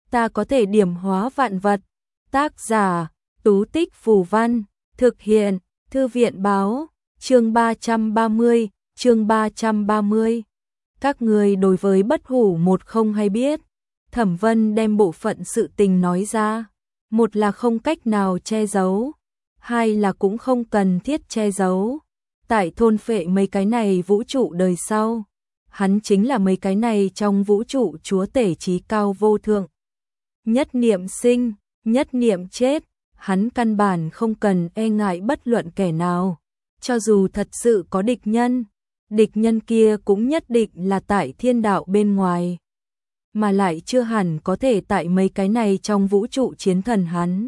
ta có thể điểm hóa vạn vật. Tác giả, Tú Tích Phù Văn, thực hiện, Thư viện báo, chương 330, chương 330. Các người đối với Bất Hủ một không hay biết. Thẩm Vân đem bộ phận sự tình nói ra. Một là không cách nào che giấu, hai là cũng không cần thiết che giấu. Tại thôn phệ mấy cái này vũ trụ đời sau, hắn chính là mấy cái này trong vũ trụ chúa tể trí cao vô thượng. Nhất niệm sinh, nhất niệm chết, hắn căn bản không cần e ngại bất luận kẻ nào. Cho dù thật sự có địch nhân kia cũng nhất định là tại thiên đạo bên ngoài, mà lại chưa hẳn có thể tại mấy cái này trong vũ trụ chiến thần hắn.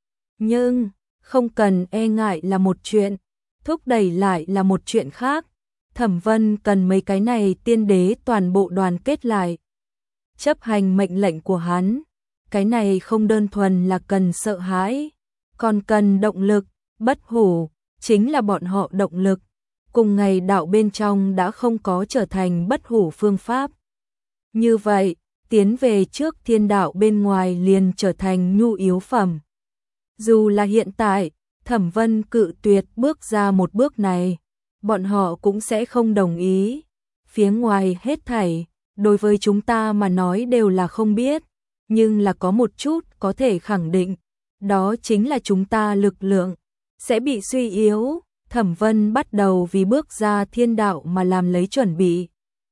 Nhưng, không cần e ngại là một chuyện, thúc đẩy lại là một chuyện khác. Thẩm Vân cần mấy cái này tiên đế toàn bộ đoàn kết lại, chấp hành mệnh lệnh của hắn. Cái này không đơn thuần là cần sợ hãi, còn cần động lực. Bất Hủ chính là bọn họ động lực. Cùng ngày đạo bên trong đã không có trở thành bất hủ phương pháp. Như vậy, tiến về trước thiên đạo bên ngoài liền trở thành nhu yếu phẩm. Dù là hiện tại, Thẩm Vân cự tuyệt bước ra một bước này, bọn họ cũng sẽ không đồng ý. Phía ngoài hết thảy, đối với chúng ta mà nói đều là không biết, nhưng là có một chút có thể khẳng định, đó chính là chúng ta lực lượng sẽ bị suy yếu. Thẩm Vân bắt đầu vì bước ra thiên đạo mà làm lấy chuẩn bị.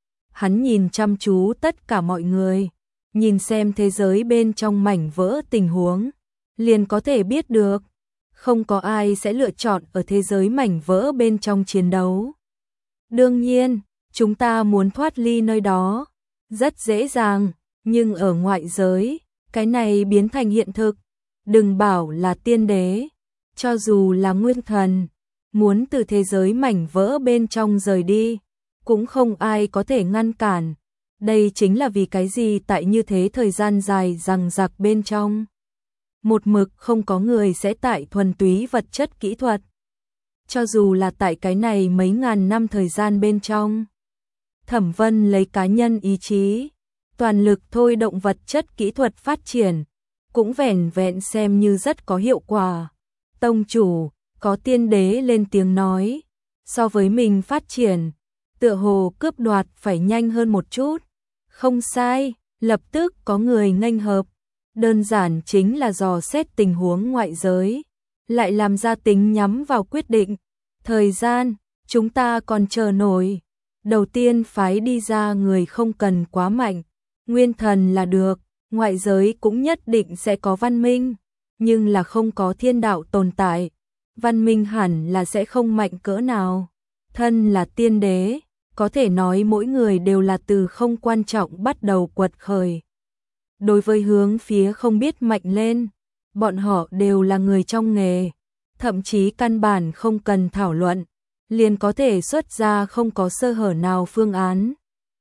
Hắn nhìn chăm chú tất cả mọi người, nhìn xem thế giới bên trong mảnh vỡ tình huống, liền có thể biết được, không có ai sẽ lựa chọn ở thế giới mảnh vỡ bên trong chiến đấu. Đương nhiên, chúng ta muốn thoát ly nơi đó, rất dễ dàng, nhưng ở ngoại giới, cái này biến thành hiện thực. Đừng bảo là tiên đế, cho dù là nguyên thần, muốn từ thế giới mảnh vỡ bên trong rời đi, cũng không ai có thể ngăn cản. Đây chính là vì cái gì tại như thế thời gian dài dằng dặc bên trong, một mực không có người sẽ tại thuần túy vật chất kỹ thuật. Cho dù là tại cái này mấy ngàn năm thời gian bên trong, Thẩm Vân lấy cá nhân ý chí, toàn lực thôi động vật chất kỹ thuật phát triển, cũng vẻn vẹn xem như rất có hiệu quả. Tông chủ, có tiên đế lên tiếng nói, so với mình phát triển, tựa hồ cướp đoạt phải nhanh hơn một chút. Không sai, lập tức có người nghênh hợp, đơn giản chính là dò xét tình huống ngoại giới, lại làm ra tính nhắm vào quyết định. Thời gian, chúng ta còn chờ nổi. Đầu tiên phái đi ra người không cần quá mạnh, nguyên thần là được, ngoại giới cũng nhất định sẽ có văn minh, nhưng là không có thiên đạo tồn tại, văn minh hẳn là sẽ không mạnh cỡ nào. Thân là tiên đế, có thể nói mỗi người đều là từ không quan trọng bắt đầu quật khởi. Đối với hướng phía không biết mạnh lên, bọn họ đều là người trong nghề, thậm chí căn bản không cần thảo luận, liền có thể xuất ra không có sơ hở nào phương án.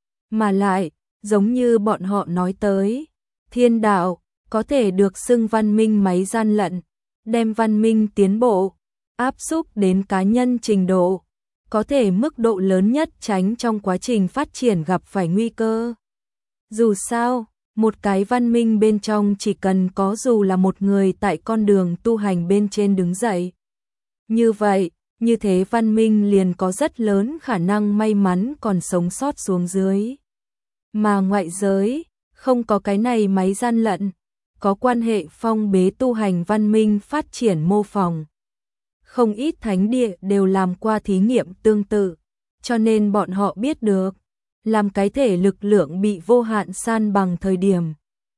Mà lại, giống như bọn họ nói tới, thiên đạo có thể được xưng văn minh máy gian lận, đem văn minh tiến bộ áp xúc đến cá nhân trình độ, có thể mức độ lớn nhất tránh trong quá trình phát triển gặp phải nguy cơ. Dù sao, một cái văn minh bên trong chỉ cần có dù là một người tại con đường tu hành bên trên đứng dậy. Như vậy, như thế văn minh liền có rất lớn khả năng may mắn còn sống sót xuống dưới. Mà ngoại giới, không có cái này máy gian lận, có quan hệ phong bế tu hành văn minh phát triển mô phỏng. Không ít thánh địa đều làm qua thí nghiệm tương tự, cho nên bọn họ biết được, làm cái thể lực lượng bị vô hạn san bằng thời điểm,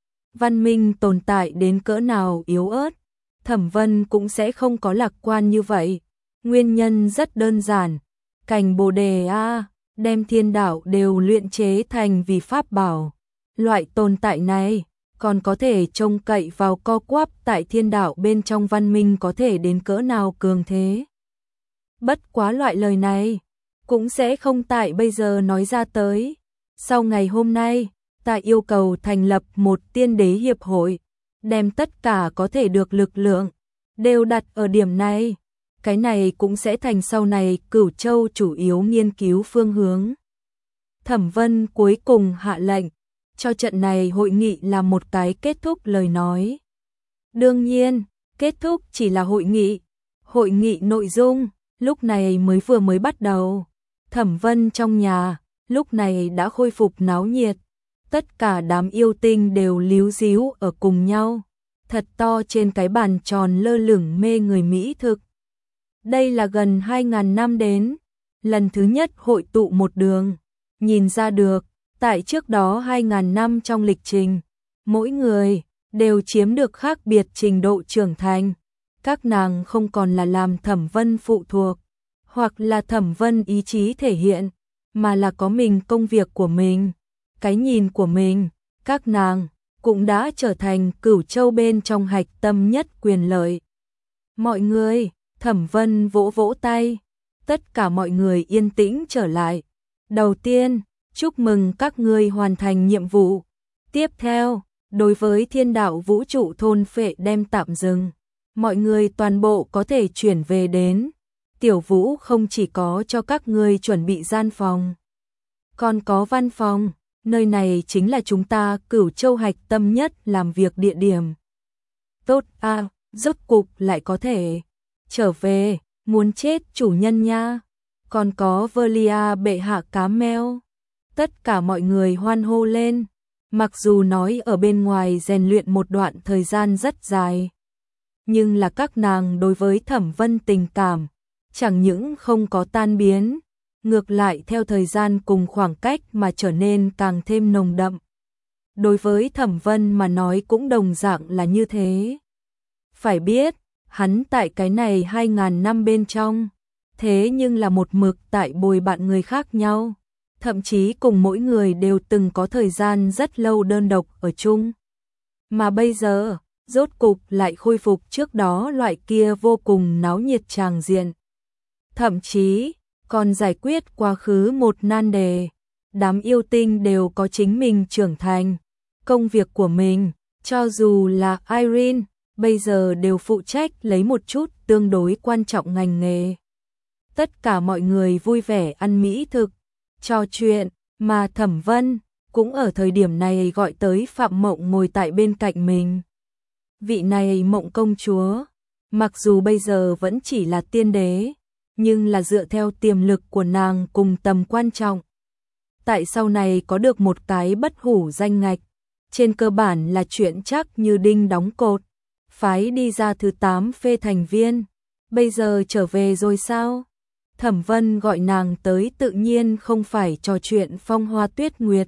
văn minh tồn tại đến cỡ nào yếu ớt. Thẩm Vân cũng sẽ không có lạc quan như vậy. Nguyên nhân rất đơn giản, cành bồ đề đem thiên đạo đều luyện chế thành vì pháp bảo. Loại tồn tại này còn có thể trông cậy vào co quắp tại thiên đạo bên trong văn minh có thể đến cỡ nào cường thế. Bất quá loại lời này cũng sẽ không tại bây giờ nói ra tới. Sau ngày hôm nay, ta yêu cầu thành lập một tiên đế hiệp hội, đem tất cả có thể được lực lượng đều đặt ở điểm này. Cái này cũng sẽ thành sau này Cửu Châu chủ yếu nghiên cứu phương hướng. Thẩm Vân cuối cùng hạ lệnh, cho trận này hội nghị là một cái kết thúc lời nói. Đương nhiên, kết thúc chỉ là hội nghị nội dung, lúc này vừa mới bắt đầu. Thẩm Vân trong nhà, lúc này đã khôi phục náo nhiệt. Tất cả đám yêu tinh đều líu díu ở cùng nhau, thật to trên cái bàn tròn lơ lửng mê người mỹ thực. Đây là gần 2.000 năm đến, lần thứ nhất hội tụ một đường, nhìn ra được, tại trước đó 2.000 năm trong lịch trình, mỗi người đều chiếm được khác biệt trình độ trưởng thành. Các nàng không còn là làm Thẩm Vân phụ thuộc, hoặc là Thẩm Vân ý chí thể hiện, mà là có mình công việc của mình, cái nhìn của mình. Các nàng cũng đã trở thành Cửu Châu bên trong hạch tâm nhất quyền lợi. Mọi người, Thẩm Vân vỗ vỗ tay, tất cả mọi người yên tĩnh trở lại. Đầu tiên, chúc mừng các ngươi hoàn thành nhiệm vụ. Tiếp theo, đối với thiên đạo vũ trụ thôn phệ đem tạm dừng. Mọi người toàn bộ có thể chuyển về đến. Tiểu Vũ không chỉ có cho các ngươi chuẩn bị gian phòng, còn có văn phòng. Nơi này chính là chúng ta Cửu Châu hạch tâm nhất làm việc địa điểm. Tốt à, rốt cục lại có thể trở về, muốn chết chủ nhân nha. Còn có Velia bệ hạ cá meo. Tất cả mọi người hoan hô lên. Mặc dù nói ở bên ngoài rèn luyện một đoạn thời gian rất dài, nhưng là các nàng đối với Thẩm Vân tình cảm chẳng những không có tan biến, ngược lại theo thời gian cùng khoảng cách mà trở nên càng thêm nồng đậm. Đối với Thẩm Vân mà nói cũng đồng dạng là như thế. Phải biết, hắn tại cái này 2.000 năm bên trong, thế nhưng là một mực tại bồi bạn người khác nhau, thậm chí cùng mỗi người đều từng có thời gian rất lâu đơn độc ở chung. Mà bây giờ, rốt cục lại khôi phục trước đó loại kia vô cùng náo nhiệt tràng diện. Thậm chí, còn giải quyết quá khứ một nan đề. Đám yêu tinh đều có chính mình trưởng thành, công việc của mình, cho dù là Irene, bây giờ đều phụ trách lấy một chút tương đối quan trọng ngành nghề. Tất cả mọi người vui vẻ ăn mỹ thực, trò chuyện, mà Thẩm Vân cũng ở thời điểm này gọi tới Phạm Mộng ngồi tại bên cạnh mình. Vị này Mộng công chúa, mặc dù bây giờ vẫn chỉ là tiên đế, nhưng là dựa theo tiềm lực của nàng cùng tầm quan trọng, tại sau này có được một cái bất hủ danh ngạch, trên cơ bản là chuyện chắc như đinh đóng cột. Phái đi ra thứ 8 phê thành viên, bây giờ trở về rồi sao? Thẩm Vân gọi nàng tới tự nhiên không phải trò chuyện phong hoa tuyết nguyệt.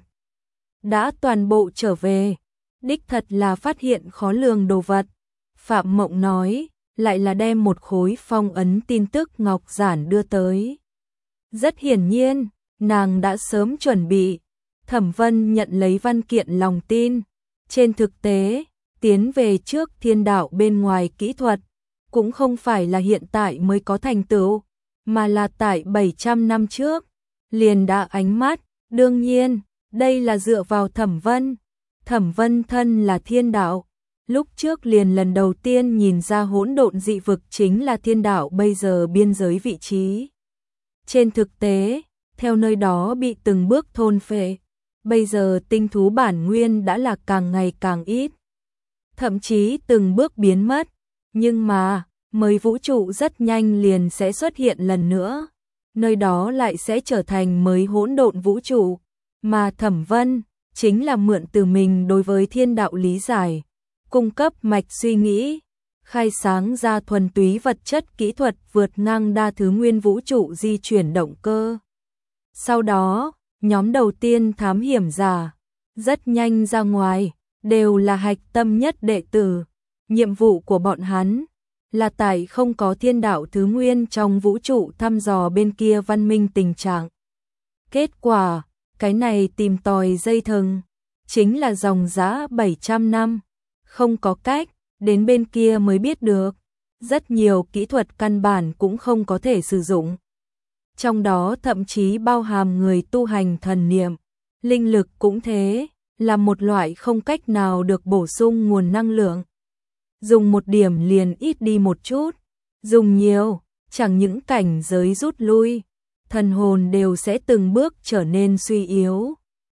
Đã toàn bộ trở về, đích thật là phát hiện khó lường đồ vật. Phạm Mộng nói, lại là đem một khối phong ấn tin tức ngọc giản đưa tới. Rất hiển nhiên, nàng đã sớm chuẩn bị. Thẩm Vân nhận lấy văn kiện lòng tin. Trên thực tế, tiến về trước thiên đạo bên ngoài kỹ thuật, cũng không phải là hiện tại mới có thành tựu, mà là tại 700 năm trước, liền đã ánh mắt. Đương nhiên, đây là dựa vào Thẩm Vân. Thẩm Vân thân là thiên đạo, lúc trước liền lần đầu tiên nhìn ra hỗn độn dị vực chính là thiên đạo bây giờ biên giới vị trí. Trên thực tế, theo nơi đó bị từng bước thôn phệ, bây giờ tinh thú bản nguyên đã là càng ngày càng ít, thậm chí từng bước biến mất, nhưng mà, mới vũ trụ rất nhanh liền sẽ xuất hiện lần nữa, nơi đó lại sẽ trở thành mới hỗn độn vũ trụ, mà Thẩm Vân chính là mượn từ mình đối với thiên đạo lý giải, cung cấp mạch suy nghĩ, khai sáng ra thuần túy vật chất kỹ thuật vượt ngang đa thứ nguyên vũ trụ di chuyển động cơ. Sau đó, nhóm đầu tiên thám hiểm giả, rất nhanh ra ngoài, đều là hạch tâm nhất đệ tử. Nhiệm vụ của bọn hắn là tại không có thiên đạo thứ nguyên trong vũ trụ thăm dò bên kia văn minh tình trạng. Kết quả, cái này tìm tòi dây thừng, chính là dòng dã 700 năm. Không có cách, đến bên kia mới biết được. Rất nhiều kỹ thuật căn bản cũng không có thể sử dụng. Trong đó thậm chí bao hàm người tu hành thần niệm, linh lực cũng thế, là một loại không cách nào được bổ sung nguồn năng lượng. Dùng một điểm liền ít đi một chút, dùng nhiều, chẳng những cảnh giới rút lui, thần hồn đều sẽ từng bước trở nên suy yếu.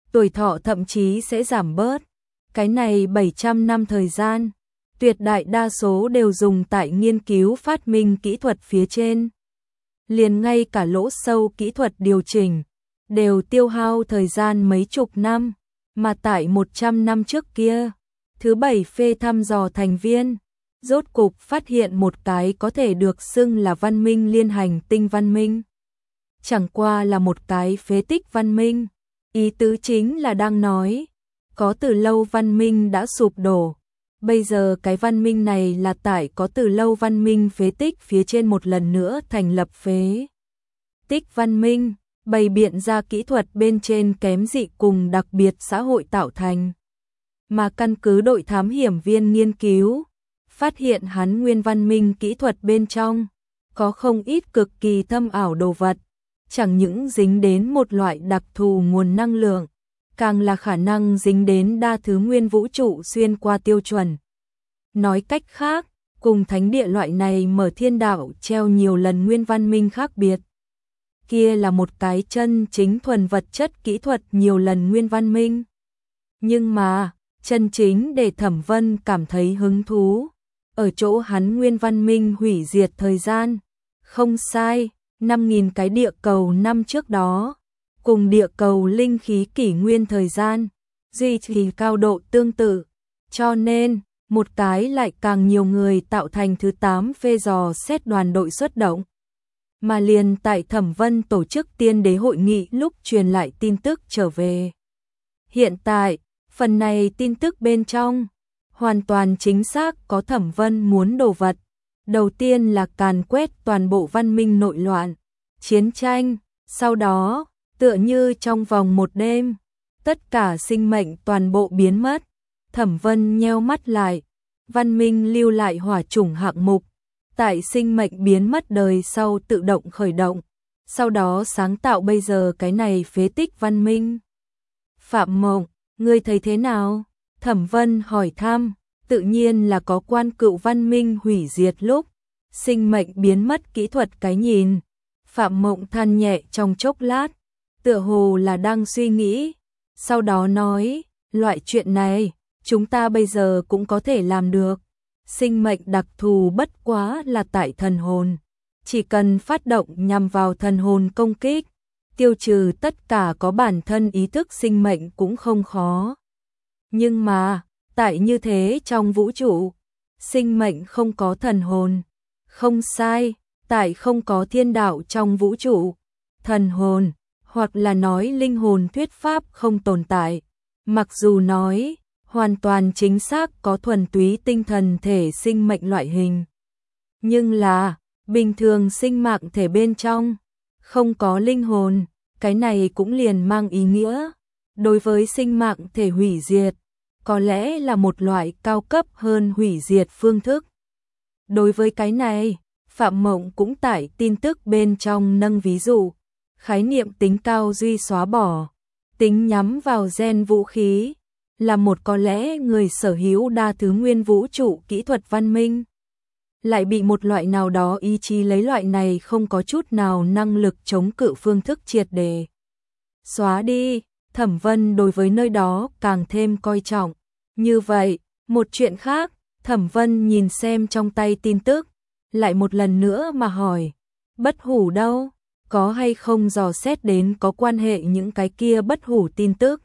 tuổi thọ thậm chí sẽ giảm bớt. Cái này 700 năm thời gian, tuyệt đại đa số đều dùng tại nghiên cứu phát minh kỹ thuật phía trên. Liền ngay cả lỗ sâu kỹ thuật điều chỉnh, đều tiêu hao thời gian mấy chục năm, mà tại 100 năm trước kia, thứ 7 phê thăm dò thành viên, rốt cục phát hiện một cái có thể được xưng là văn minh liên hành tinh văn minh. Chẳng qua là một cái phế tích văn minh, ý tứ chính là đang nói, có từ lâu văn minh đã sụp đổ. Bây giờ cái văn minh này là tại có từ lâu văn minh phế tích phía trên một lần nữa thành lập phế tích văn minh, bày biện ra kỹ thuật bên trên kém dị cùng đặc biệt xã hội tạo thành. Mà căn cứ đội thám hiểm viên nghiên cứu, phát hiện hắn nguyên văn minh kỹ thuật bên trong, có không ít cực kỳ thâm ảo đồ vật, chẳng những dính đến một loại đặc thù nguồn năng lượng, càng là khả năng dính đến đa thứ nguyên vũ trụ xuyên qua tiêu chuẩn. Nói cách khác, cùng thánh địa loại này mở thiên đạo treo nhiều lần nguyên văn minh khác biệt. Kia là một cái chân chính thuần vật chất kỹ thuật nhiều lần nguyên văn minh. Nhưng mà, chân chính để Thẩm Vân cảm thấy hứng thú, ở chỗ hắn nguyên văn minh hủy diệt thời gian. Không sai, 5.000 cái địa cầu năm trước đó, cùng địa cầu linh khí kỷ nguyên thời gian, duy trì cao độ tương tự. Cho nên, một cái lại càng nhiều người tạo thành thứ 8 phê dò xét đoàn đội xuất động. Mà liền tại Thẩm Vân tổ chức tiên đế hội nghị lúc truyền lại tin tức trở về. Hiện tại, phần này tin tức bên trong, hoàn toàn chính xác có Thẩm Vân muốn đồ vật. Đầu tiên là càn quét toàn bộ văn minh nội loạn, chiến tranh, sau đó, tựa như trong vòng một đêm, tất cả sinh mệnh toàn bộ biến mất. Thẩm Vân nheo mắt lại, văn minh lưu lại hỏa chủng hạng mục, tại sinh mệnh biến mất đời sau tự động khởi động, sau đó sáng tạo bây giờ cái này phế tích văn minh. Phạm Mộng, ngươi thấy thế nào? Thẩm Vân hỏi thăm, tự nhiên là có quan cựu văn minh hủy diệt lúc, sinh mệnh biến mất kỹ thuật cái nhìn. Phạm Mộng than nhẹ trong chốc lát, tựa hồ là đang suy nghĩ, sau đó nói, loại chuyện này, chúng ta bây giờ cũng có thể làm được. Sinh mệnh đặc thù bất quá là tại thần hồn, chỉ cần phát động nhằm vào thần hồn công kích, tiêu trừ tất cả có bản thân ý thức sinh mệnh cũng không khó. Nhưng mà, tại như thế trong vũ trụ, sinh mệnh không có thần hồn. Không sai, tại không có thiên đạo trong vũ trụ, thần hồn, hoặc là nói linh hồn thuyết pháp không tồn tại. Mặc dù nói, hoàn toàn chính xác có thuần túy tinh thần thể sinh mệnh loại hình. Nhưng là, bình thường sinh mạng thể bên trong, không có linh hồn, cái này cũng liền mang ý nghĩa. Đối với sinh mạng thể hủy diệt, có lẽ là một loại cao cấp hơn hủy diệt phương thức. Đối với cái này, Phạm Mộng cũng tại tin tức bên trong nâng ví dụ, khái niệm tính cao duy xóa bỏ, tính nhắm vào gen vũ khí, là một có lẽ người sở hữu đa thứ nguyên vũ trụ kỹ thuật văn minh, lại bị một loại nào đó ý chí lấy loại này không có chút nào năng lực chống cự phương thức triệt để xóa đi. Thẩm Vân đối với nơi đó càng thêm coi trọng. Như vậy, một chuyện khác, Thẩm Vân nhìn xem trong tay tin tức, lại một lần nữa mà hỏi, bất hủ đâu, có hay không dò xét đến có quan hệ những cái kia bất hủ tin tức?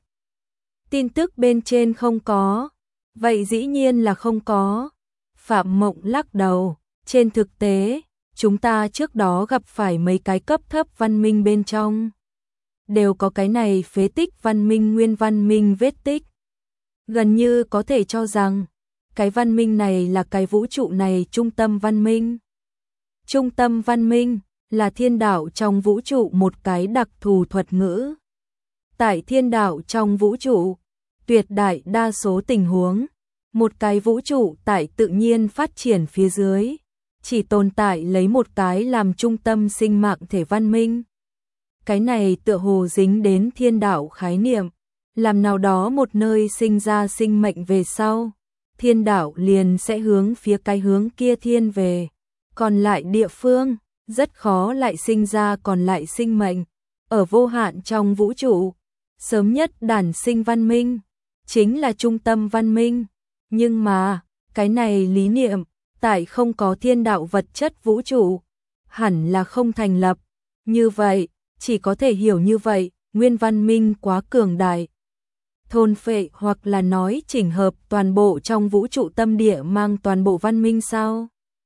Tin tức bên trên không có, vậy dĩ nhiên là không có. Phạm Mộng lắc đầu, trên thực tế, chúng ta trước đó gặp phải mấy cái cấp thấp văn minh bên trong, đều có cái này phế tích văn minh nguyên văn minh vết tích. Gần như có thể cho rằng, cái văn minh này là cái vũ trụ này trung tâm văn minh. Trung tâm văn minh là thiên đạo trong vũ trụ một cái đặc thù thuật ngữ. Tại thiên đạo trong vũ trụ, tuyệt đại đa số tình huống, một cái vũ trụ tại tự nhiên phát triển phía dưới, chỉ tồn tại lấy một cái làm trung tâm sinh mạng thể văn minh. Cái này tựa hồ dính đến thiên đạo khái niệm, làm nào đó một nơi sinh ra sinh mệnh về sau, thiên đạo liền sẽ hướng phía cái hướng kia thiên về, còn lại địa phương, rất khó lại sinh ra còn lại sinh mệnh. Ở vô hạn trong vũ trụ, sớm nhất đản sinh văn minh, chính là trung tâm văn minh. Nhưng mà, cái này lý niệm, tại không có thiên đạo vật chất vũ trụ, hẳn là không thành lập. Như vậy, chỉ có thể hiểu như vậy, nguyên văn minh quá cường đại. Thôn phệ hoặc là nói chỉnh hợp toàn bộ trong vũ trụ tâm địa mang toàn bộ văn minh sao?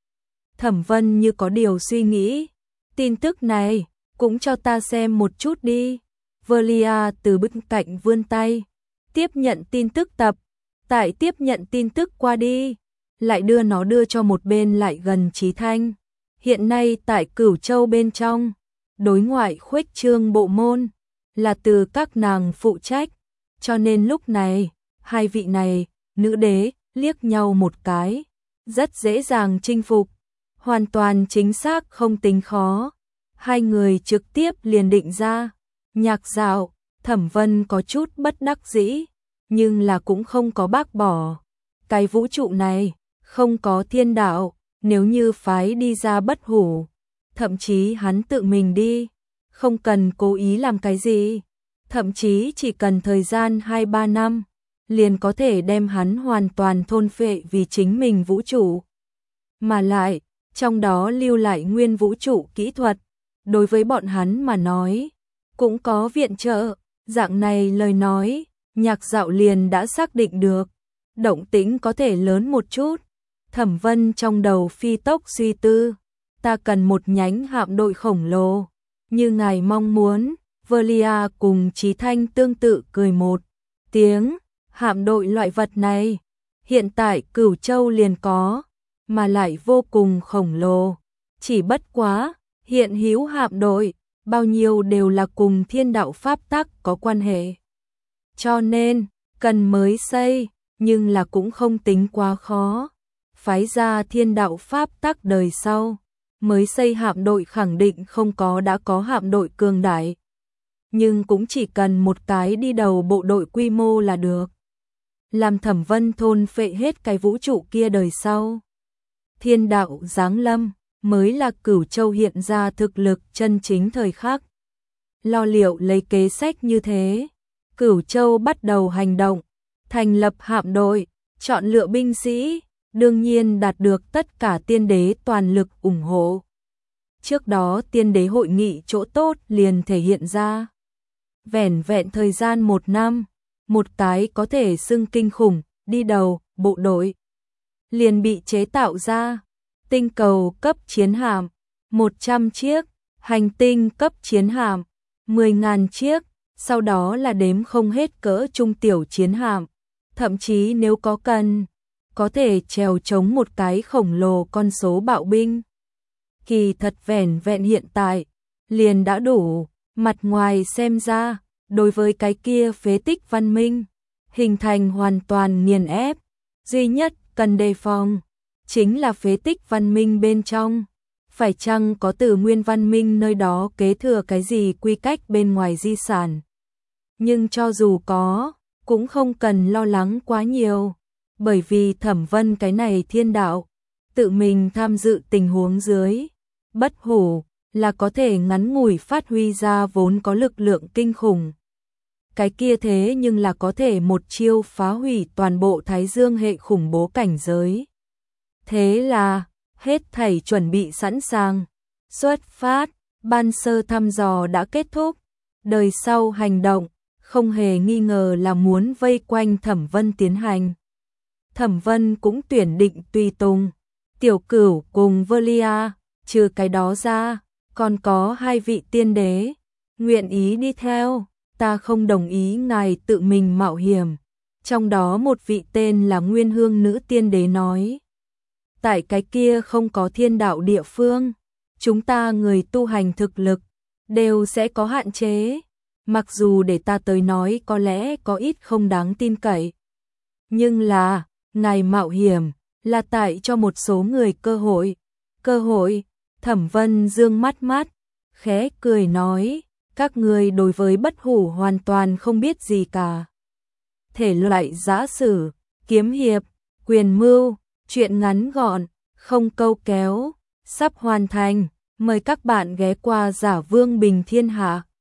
Thẩm Vân như có điều suy nghĩ. Tin tức này, cũng cho ta xem một chút đi. Velia từ bên cạnh vươn tay, tiếp nhận tin tức tập. Tại tiếp nhận tin tức qua đi, lại đưa cho một bên lại gần Chí Thanh. Hiện nay tại Cửu Châu bên trong, đối ngoại khuếch trương bộ môn, là từ các nàng phụ trách. Cho nên lúc này, hai vị này, nữ đế, liếc nhau một cái. Rất dễ dàng chinh phục, hoàn toàn chính xác không tính khó. Hai người trực tiếp liền định ra. Nhạc Dạo, Thẩm Vân có chút bất đắc dĩ, nhưng là cũng không có bác bỏ. Cái vũ trụ này, không có thiên đạo, nếu như phái đi ra Bất Hủ, thậm chí hắn tự mình đi, không cần cố ý làm cái gì, thậm chí chỉ cần thời gian 2-3 năm, liền có thể đem hắn hoàn toàn thôn phệ vì chính mình vũ trụ. Mà lại, trong đó lưu lại nguyên vũ trụ kỹ thuật, đối với bọn hắn mà nói, cũng có viện trợ. Dạng này lời nói, Nhạc Dạo liền đã xác định được, động tĩnh có thể lớn một chút. Thẩm Vân trong đầu phi tốc suy tư, ta cần một nhánh hạm đội khổng lồ, như ngài mong muốn. Velia cùng Chí Thanh tương tự cười một tiếng, hạm đội loại vật này, hiện tại Cửu Châu liền có, mà lại vô cùng khổng lồ. Chỉ bất quá, hiện hữu hạm đội, bao nhiêu đều là cùng thiên đạo pháp tắc có quan hệ. Cho nên, cần mới xây, nhưng là cũng không tính quá khó. Phái ra thiên đạo pháp tắc đời sau, mới xây hạm đội khẳng định không có đã có hạm đội cường đại. Nhưng cũng chỉ cần một cái đi đầu bộ đội quy mô là được. Làm Thẩm Vân thôn phệ hết cái vũ trụ kia đời sau. Thiên đạo giáng lâm, mới là Cửu Châu hiện ra thực lực chân chính thời khắc. Lo liệu lấy kế sách như thế, Cửu Châu bắt đầu hành động, thành lập hạm đội, chọn lựa binh sĩ, đương nhiên đạt được tất cả tiên đế toàn lực ủng hộ. Trước đó tiên đế hội nghị chỗ tốt liền thể hiện ra. Vẻn vẹn thời gian 1 năm, một cái có thể xưng kinh khủng, đi đầu, bộ đội, liền bị chế tạo ra. Tinh cầu cấp chiến hạm, 100 chiếc, hành tinh cấp chiến hạm, 10.000 chiếc, sau đó là đếm không hết cỡ trung tiểu chiến hạm, thậm chí nếu có cần, có thể chèo chống một cái khổng lồ con số bạo binh. Kỳ thật vẻn vẹn hiện tại, liền đã đủ, mặt ngoài xem ra, đối với cái kia phế tích văn minh, hình thành hoàn toàn nghiền ép, duy nhất cần đề phòng, chính là phế tích văn minh bên trong. Phải chăng có từ nguyên văn minh nơi đó kế thừa cái gì quy cách bên ngoài di sản. Nhưng cho dù có, cũng không cần lo lắng quá nhiều, bởi vì Thẩm Vân cái này thiên đạo, tự mình tham dự tình huống dưới, Bất Hủ, là có thể ngắn ngủi phát huy ra vốn có lực lượng kinh khủng. Cái kia thế nhưng là có thể một chiêu phá hủy toàn bộ Thái Dương hệ khủng bố cảnh giới. Thế là, hết thảy chuẩn bị sẵn sàng, xuất phát, ban sơ thăm dò đã kết thúc, đời sau hành động, không hề nghi ngờ là muốn vây quanh Thẩm Vân tiến hành. Thẩm Vân cũng tuyển định tùy tùng, Tiểu Cửu cùng Velia, trừ cái đó ra, còn có 2 vị tiên đế, nguyện ý đi theo, ta không đồng ý ngài tự mình mạo hiểm. Trong đó một vị tên là Nguyên Hương nữ tiên đế nói, tại cái kia không có thiên đạo địa phương, chúng ta người tu hành thực lực, đều sẽ có hạn chế, mặc dù để ta tới nói có lẽ có ít không đáng tin cậy. Nhưng là, ngài mạo hiểm, là tại cho một số người cơ hội, Thẩm Vân dương mắt, khẽ cười nói, các người đối với Bất Hủ hoàn toàn không biết gì cả. Thể loại giã sử, kiếm hiệp, quyền mưu, truyện ngắn gọn, không câu kéo, sắp hoàn thành, mời các bạn ghé qua Giả Vương Bình Thiên Hạ.